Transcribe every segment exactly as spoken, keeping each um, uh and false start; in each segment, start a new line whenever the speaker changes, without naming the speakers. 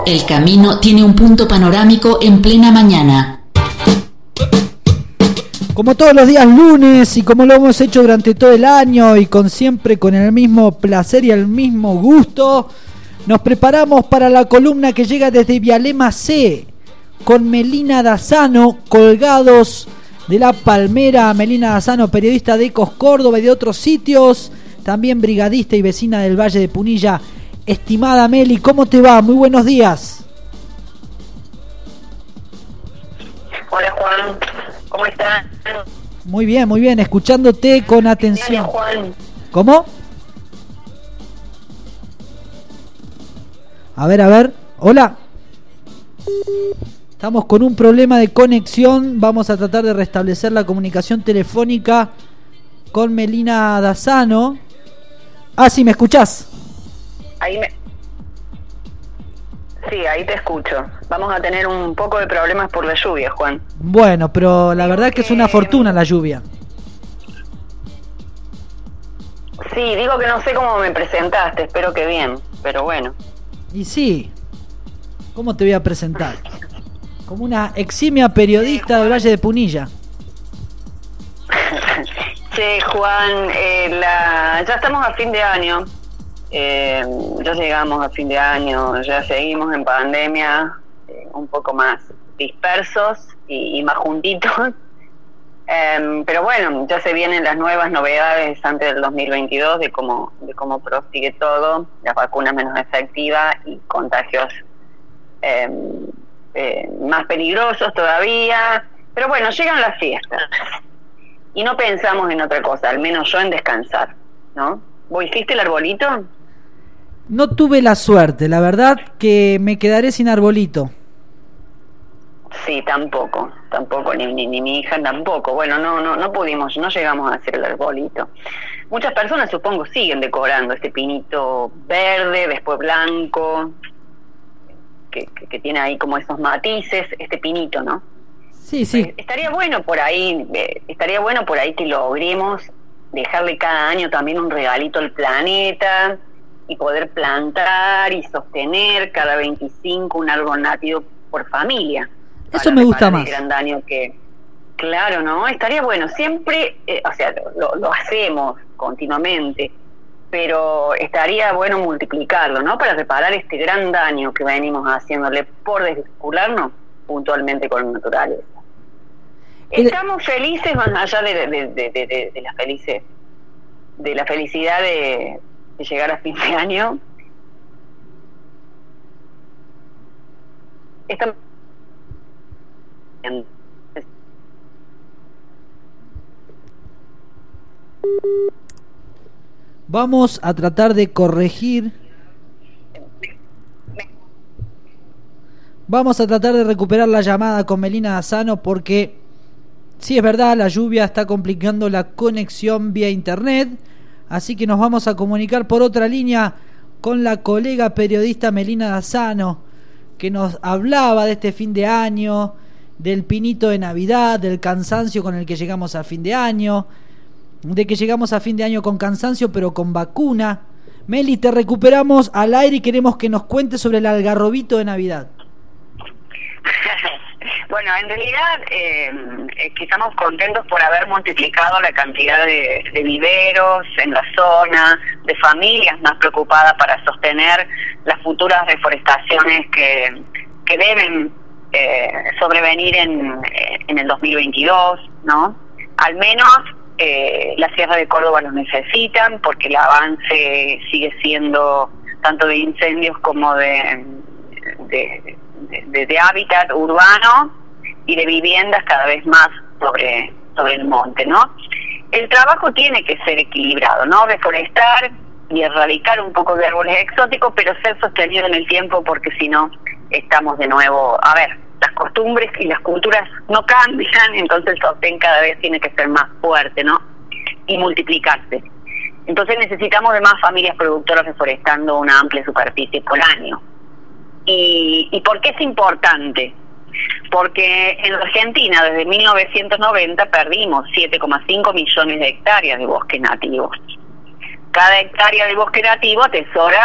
El camino tiene un punto panorámico en plena mañana.
Como todos los días lunes y como lo hemos hecho durante todo el año y con siempre con el mismo placer y el mismo gusto, nos preparamos para la columna que llega desde Vialema C con Melina Dazzano, colgados de la Palmera. Melina Dazzano, periodista de Ecos Córdoba y de otros sitios, también brigadista y vecina del Valle de Punilla. Estimada Meli, ¿cómo te va? Muy buenos días.
Hola Juan, ¿cómo estás?
Muy bien, muy bien, escuchándote con atención.
Hola Juan.
¿Cómo? A ver, a ver, hola. Estamos con un problema de conexión, vamos a tratar de restablecer la comunicación telefónica con Melina Dazzano. Ah, sí, ¿me escuchás?
Ahí me... Sí, ahí te escucho. Vamos a tener un poco de problemas por la lluvia, Juan.
Bueno, pero la verdad es que es una fortuna la lluvia.
Sí, digo que no sé cómo me presentaste, espero que bien, pero bueno.
Y sí, ¿cómo te voy a presentar? Como una eximia periodista del Valle de Punilla.
Che, Juan, eh, la... ya estamos a fin de año. Eh, ya llegamos a fin de año, ya seguimos en pandemia, eh, un poco más dispersos y, y más juntitos. Eh, pero bueno, ya se vienen las nuevas novedades antes del dos mil veintidós de cómo, de cómo prosigue todo, las vacunas menos efectivas y contagios eh, eh, más peligrosos todavía. Pero bueno, llegan las fiestas y no pensamos en otra cosa, al menos yo en descansar, ¿no? ¿Vos hiciste el arbolito?
No tuve la suerte, la verdad que me quedaré sin arbolito.
Sí, tampoco, tampoco, ni, ni, ni mi hija tampoco. Bueno, no, no, no pudimos, no llegamos a hacer el arbolito. Muchas personas, supongo, siguen decorando este pinito verde, después blanco, que, que, que tiene ahí como esos matices, este pinito, ¿no?
Sí, sí.
Eh, estaría bueno por ahí, eh, estaría bueno por ahí que logremos dejarle cada año también un regalito al planeta y poder plantar y sostener cada veinticinco un árbol nativo por familia.
Eso me gusta más.
El gran daño que, claro, ¿no? Estaría bueno, siempre, eh, o sea, lo, lo hacemos continuamente, pero estaría bueno multiplicarlo, ¿no? Para reparar este gran daño que venimos haciéndole por desvincularnos puntualmente con la naturaleza. Estamos felices más allá de, de, de, de, de, de la felices, de la felicidad de, de llegar a fin de año. Estamos
Vamos a tratar de corregir. Vamos a tratar de recuperar la llamada con Melina Dazzano porque sí, es verdad, la lluvia está complicando la conexión vía internet, así que nos vamos a comunicar por otra línea con la colega periodista Melina Dazzano, que nos hablaba de este fin de año, del pinito de Navidad, del cansancio con el que llegamos a fin de año, de que llegamos a fin de año con cansancio pero con vacuna. Meli, te recuperamos al aire y queremos que nos cuentes sobre el algarrobito de Navidad.
Bueno, en realidad eh, eh, que estamos contentos por haber multiplicado la cantidad de, de viveros en la zona, de familias más preocupadas para sostener las futuras reforestaciones que, que deben eh, sobrevenir en, en el dos mil veintidós, ¿no? Al menos eh, la Sierra de Córdoba los necesitan porque el avance sigue siendo tanto de incendios como de, de, de, de hábitat urbano y de viviendas cada vez más sobre, sobre el monte, ¿no? El trabajo tiene que ser equilibrado, ¿no? Reforestar y erradicar un poco de árboles exóticos, pero ser sostenido en el tiempo porque si no estamos de nuevo, a ver, las costumbres y las culturas no cambian, entonces el sostén cada vez tiene que ser más fuerte, ¿no? Y multiplicarse. Entonces necesitamos de más familias productoras reforestando una amplia superficie por año. ¿Y, y por qué es importante? Porque en la Argentina desde mil novecientos noventa perdimos siete coma cinco millones de hectáreas de bosques nativos. Cada hectárea de bosque nativo atesora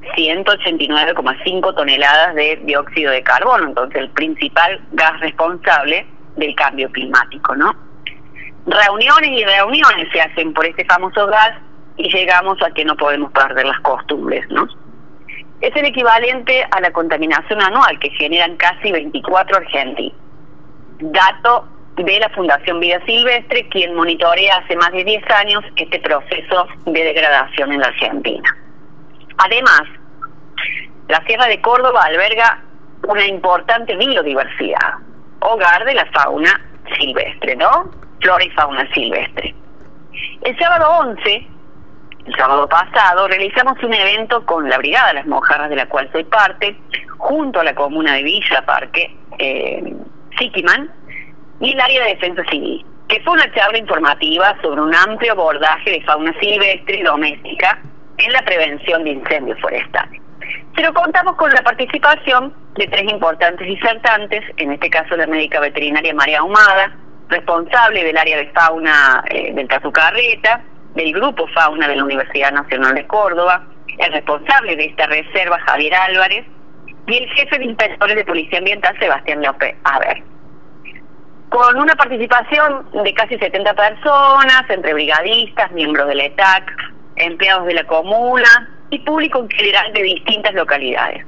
ciento ochenta y nueve coma cinco toneladas de dióxido de carbono, entonces el principal gas responsable del cambio climático, ¿no? Reuniones y reuniones se hacen por este famoso gas y llegamos a que no podemos perder las costumbres, ¿no? Es el equivalente a la contaminación anual que generan casi veinticuatro argentinos. Dato de la Fundación Vida Silvestre, quien monitorea hace más de diez años este proceso de degradación en la Argentina. Además, la Sierra de Córdoba alberga una importante biodiversidad, hogar de la fauna silvestre, ¿no? Flora y fauna silvestre. El sábado once, el sábado pasado, realizamos un evento con la Brigada de las Mojarras, de la cual soy parte, junto a la comuna de Villa Parque, eh, Siquiman, y el área de defensa civil, que fue una charla informativa sobre un amplio abordaje de fauna silvestre y doméstica en la prevención de incendios forestales. Pero contamos con la participación de tres importantes disertantes, en este caso la médica veterinaria María Ahumada, responsable del área de fauna eh, del caso Carreta, del grupo fauna de la Universidad Nacional de Córdoba, el responsable de esta reserva Javier Álvarez y el jefe de inspectores de Policía Ambiental Sebastián López Haber. Con una participación de casi setenta personas, entre brigadistas, miembros del E T A C, empleados de la comuna y público en general de distintas localidades.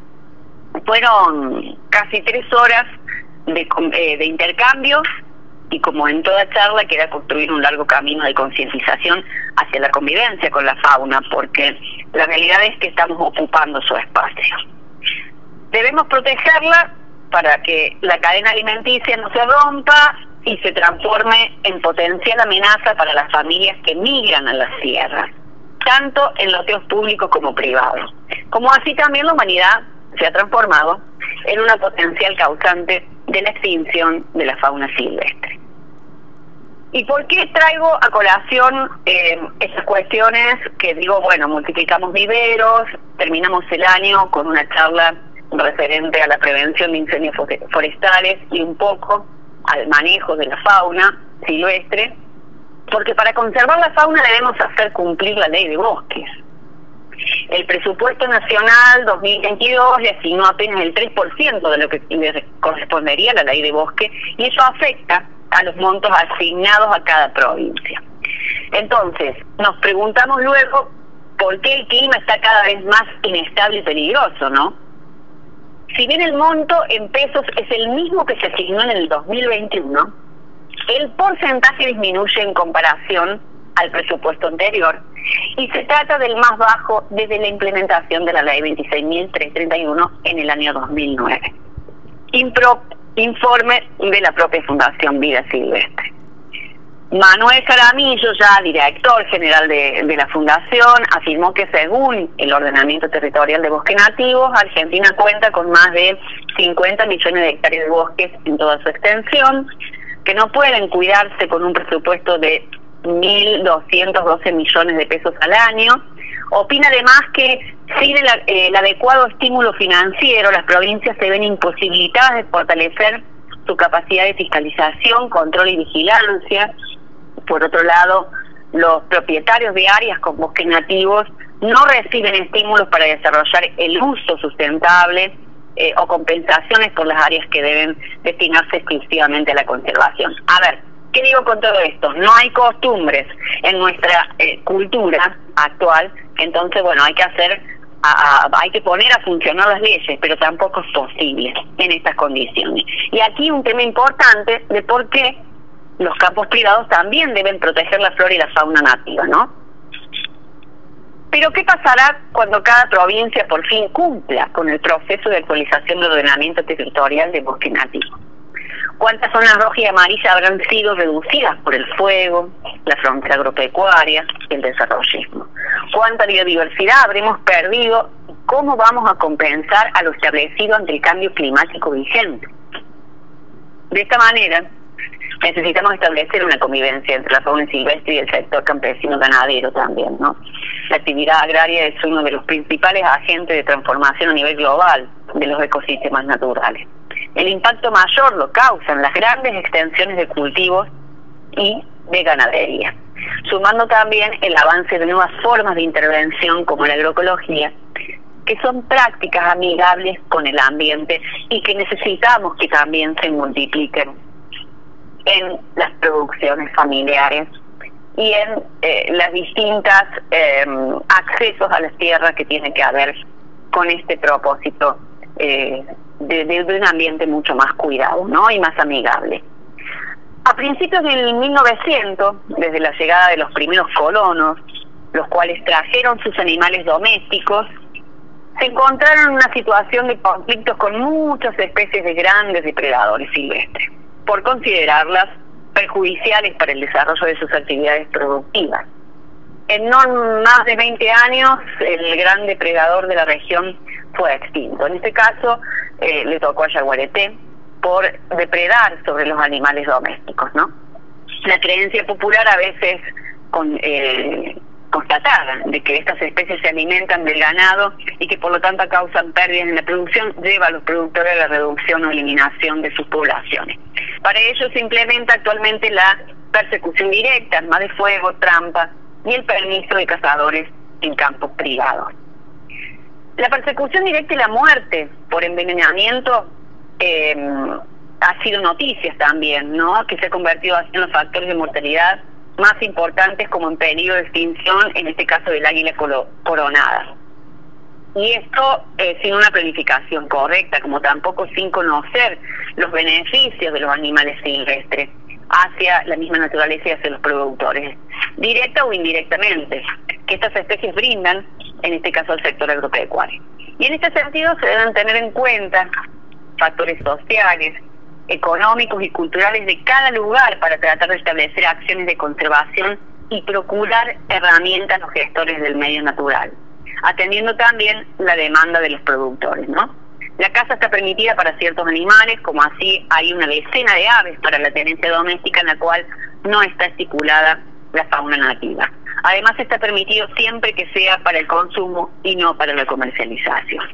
Fueron casi tres horas de, eh, de intercambio y, como en toda charla, queda construir un largo camino de concientización hacia la convivencia con la fauna, porque la realidad es que estamos ocupando su espacio. Debemos protegerla para que la cadena alimenticia no se rompa y se transforme en potencial amenaza para las familias que migran a las sierras, tanto en loteos públicos como privados. Como así también la humanidad se ha transformado en una potencial causante de la extinción de la fauna silvestre. ¿Y por qué traigo a colación eh, estas cuestiones? Que digo, bueno, multiplicamos viveros, terminamos el año con una charla referente a la prevención de incendios forestales y un poco al manejo de la fauna silvestre, porque para conservar la fauna debemos hacer cumplir la ley de bosques. El presupuesto nacional dos mil veintidós le asignó apenas el tres por ciento de lo que le correspondería a la ley de bosque, y eso afecta a los montos asignados a cada provincia. Entonces, nos preguntamos luego por qué el clima está cada vez más inestable y peligroso, ¿no? Si bien el monto en pesos es el mismo que se asignó en el dos mil veintiuno, el porcentaje disminuye en comparación al presupuesto anterior y se trata del más bajo desde la implementación de la ley veintiséis mil trescientos treinta y uno en el año dos mil nueve. Impro, informe de la propia Fundación Vida Silvestre. Manuel Jaramillo, ya director general de, de la Fundación, afirmó que según el ordenamiento territorial de bosques nativos, Argentina cuenta con más de cincuenta millones de hectáreas de bosques en toda su extensión, que no pueden cuidarse con un presupuesto de mil doscientos doce millones de pesos al año. Opina además que sin el, eh, el adecuado estímulo financiero, las provincias se ven imposibilitadas de fortalecer su capacidad de fiscalización, control y vigilancia. Por otro lado, los propietarios de áreas con bosques nativos no reciben estímulos para desarrollar el uso sustentable eh, o compensaciones por las áreas que deben destinarse exclusivamente a la conservación. A ver, ¿qué digo con todo esto? No hay costumbres en nuestra eh, cultura actual, entonces, bueno, hay que hacer, a, a, hay que poner a funcionar las leyes, pero tampoco es posible en estas condiciones. Y aquí un tema importante de por qué los campos privados también deben proteger la flora y la fauna nativa, ¿no? Pero ¿qué pasará cuando cada provincia por fin cumpla con el proceso de actualización del ordenamiento territorial de bosque nativo? ¿Cuántas zonas rojas y amarillas habrán sido reducidas por el fuego, la frontera agropecuaria y el desarrollismo? ¿Cuánta biodiversidad habremos perdido y cómo vamos a compensar a lo establecido ante el cambio climático vigente? De esta manera, necesitamos establecer una convivencia entre la fauna silvestre y el sector campesino ganadero también, ¿no? La actividad agraria es uno de los principales agentes de transformación a nivel global de los ecosistemas naturales. El impacto mayor lo causan las grandes extensiones de cultivos y de ganadería, sumando también el avance de nuevas formas de intervención como la agroecología, que son prácticas amigables con el ambiente y que necesitamos que también se multipliquen en las producciones familiares y en eh, las distintas eh, accesos a las tierras que tiene que haber con este propósito eh, de, de, de un ambiente mucho más cuidado, ¿no? Y más amigable. A principios del mil novecientos, desde la llegada de los primeros colonos, los cuales trajeron sus animales domésticos, se encontraron en una situación de conflictos con muchas especies de grandes depredadores silvestres, por considerarlas perjudiciales para el desarrollo de sus actividades productivas. En no más de veinte años, el gran depredador de la región fue extinto. En este caso, eh, le tocó a Yaguareté por depredar sobre los animales domésticos, ¿no? La creencia popular a veces con, eh, constatada de que estas especies se alimentan del ganado y que por lo tanto causan pérdidas en la producción, lleva a los productores a la reducción o eliminación de sus poblaciones. Para ello se implementa actualmente la persecución directa, arma de fuego, trampa y el permiso de cazadores en campos privados. La persecución directa y la muerte por envenenamiento eh, ha sido noticias también, ¿no? Que se ha convertido así en los factores de mortalidad más importantes como en peligro de extinción, en este caso del águila coronada. Y esto eh, sin una planificación correcta, como tampoco sin conocer los beneficios de los animales silvestres hacia la misma naturaleza y hacia los productores, directa o indirectamente, que estas especies brindan, en este caso al sector agropecuario. Y en este sentido se deben tener en cuenta factores sociales, económicos y culturales de cada lugar para tratar de establecer acciones de conservación y procurar herramientas a los gestores del medio natural, atendiendo también la demanda de los productores, ¿no? La caza está permitida para ciertos animales, como así hay una decena de aves para la tenencia doméstica en la cual no está estipulada la fauna nativa. Además está permitido siempre que sea para el consumo y no para la comercialización.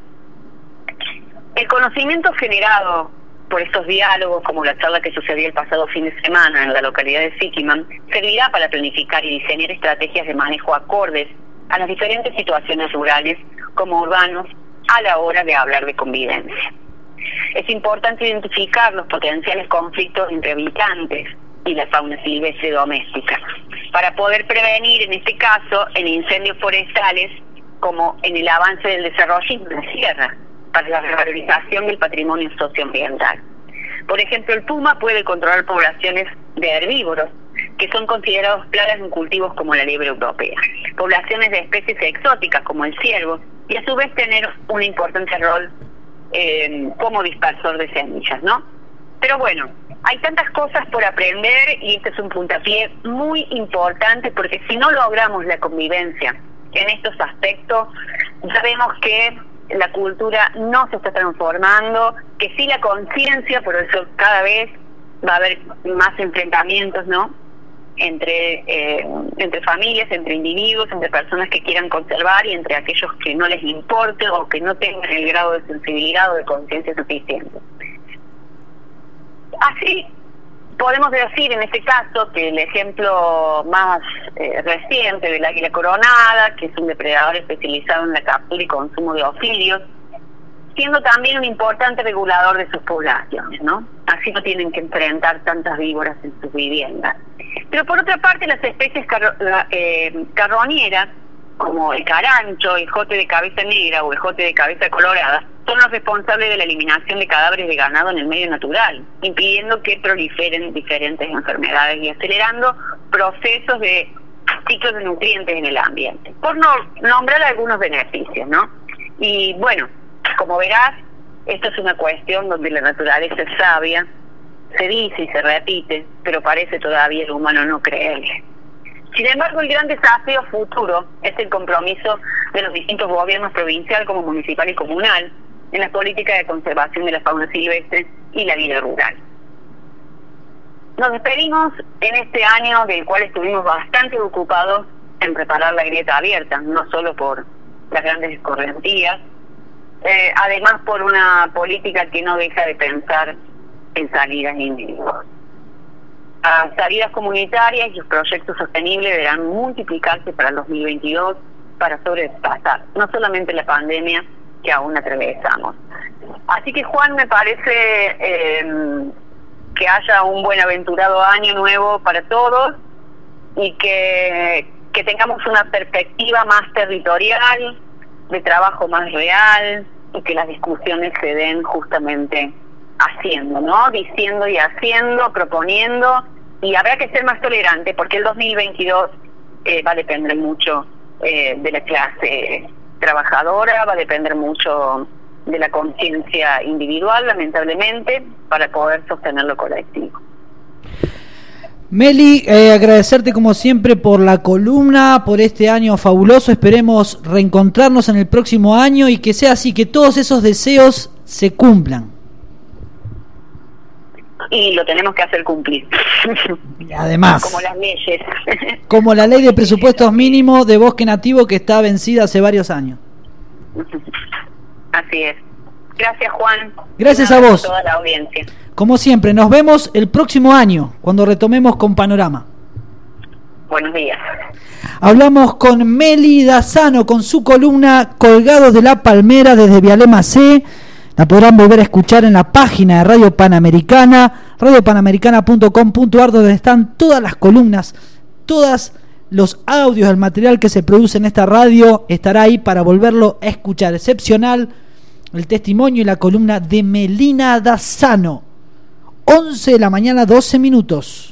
El conocimiento generado por estos diálogos, como la charla que sucedió el pasado fin de semana en la localidad de Siquiman, servirá para planificar y diseñar estrategias de manejo acordes a las diferentes situaciones rurales como urbanos a la hora de hablar de convivencia. Es importante identificar los potenciales conflictos entre habitantes y la fauna silvestre doméstica, para poder prevenir, en este caso, en incendios forestales, como en el avance del desarrollo de la sierra, para la revalorización del patrimonio socioambiental. Por ejemplo, el puma puede controlar poblaciones de herbívoros, que son considerados plagas en cultivos como la liebre europea, poblaciones de especies exóticas como el ciervo, y a su vez tener un importante rol eh, como dispersor de semillas, ¿no? Pero bueno, hay tantas cosas por aprender y este es un puntapié muy importante, porque si no logramos la convivencia en estos aspectos, ya vemos que la cultura no se está transformando, que sí la conciencia, por eso cada vez va a haber más enfrentamientos, ¿no? Entre, eh, entre familias, entre individuos, entre personas que quieran conservar y entre aquellos que no les importe o que no tengan el grado de sensibilidad o de conciencia suficiente. Así podemos decir en este caso que el ejemplo más eh, reciente del águila coronada, que es un depredador especializado en la captura y consumo de ofidios, siendo también un importante regulador de sus poblaciones, ¿no? Así no tienen que enfrentar tantas víboras en sus viviendas. Pero por otra parte, las especies car eh, carroñeras, como el carancho, el jote de cabeza negra o el jote de cabeza colorada, son los responsables de la eliminación de cadáveres de ganado en el medio natural, impidiendo que proliferen diferentes enfermedades y acelerando procesos de ciclos de nutrientes en el ambiente. Por no nombrar algunos beneficios, ¿no? Y bueno, como verás, esto es una cuestión donde la naturaleza es sabia, se dice y se repite, pero parece todavía el humano no creerle. Sin embargo, el gran desafío futuro es el compromiso de los distintos gobiernos provincial, como municipal y comunal, en las políticas de conservación de la fauna silvestre y la vida rural. Nos despedimos en este año del cual estuvimos bastante ocupados en preparar la grieta abierta, no solo por las grandes escorrentías, eh, además por una política que no deja de pensar en salidas individuales. Las salidas comunitarias y los proyectos sostenibles deberán multiplicarse para el dos mil veintidós para sobrepasar no solamente la pandemia, que aún atravesamos. Así que, Juan, me parece eh, que haya un buenaventurado año nuevo para todos y que, que tengamos una perspectiva más territorial, de trabajo más real, y que las discusiones se den justamente haciendo, ¿no? Diciendo y haciendo, proponiendo, y habrá que ser más tolerante, porque el dos mil veintidós eh, va a depender mucho eh, de la clase trabajadora, va a depender mucho de la conciencia individual, lamentablemente, para poder sostener lo colectivo.
Meli, eh, agradecerte como siempre por la columna, por este año fabuloso. Esperemos reencontrarnos en el próximo año y que sea así, que todos esos deseos se cumplan.
Y lo tenemos que hacer cumplir.
Además,
como las leyes.
Como la ley de presupuestos mínimos de bosque nativo que está vencida hace varios años.
Así es. Gracias, Juan.
Gracias a vos.
A toda la audiencia.
Como siempre, nos vemos el próximo año, cuando retomemos con Panorama.
Buenos días.
Hablamos con Meli Dazzano, con su columna Colgados de la Palmera desde Vialema C. La podrán volver a escuchar en la página de Radio Panamericana, radio panamericana punto com punto ar, donde están todas las columnas, todos los audios, el material que se produce en esta radio estará ahí para volverlo a escuchar. Excepcional el testimonio y la columna de Melina Dazzano. once de la mañana, doce minutos.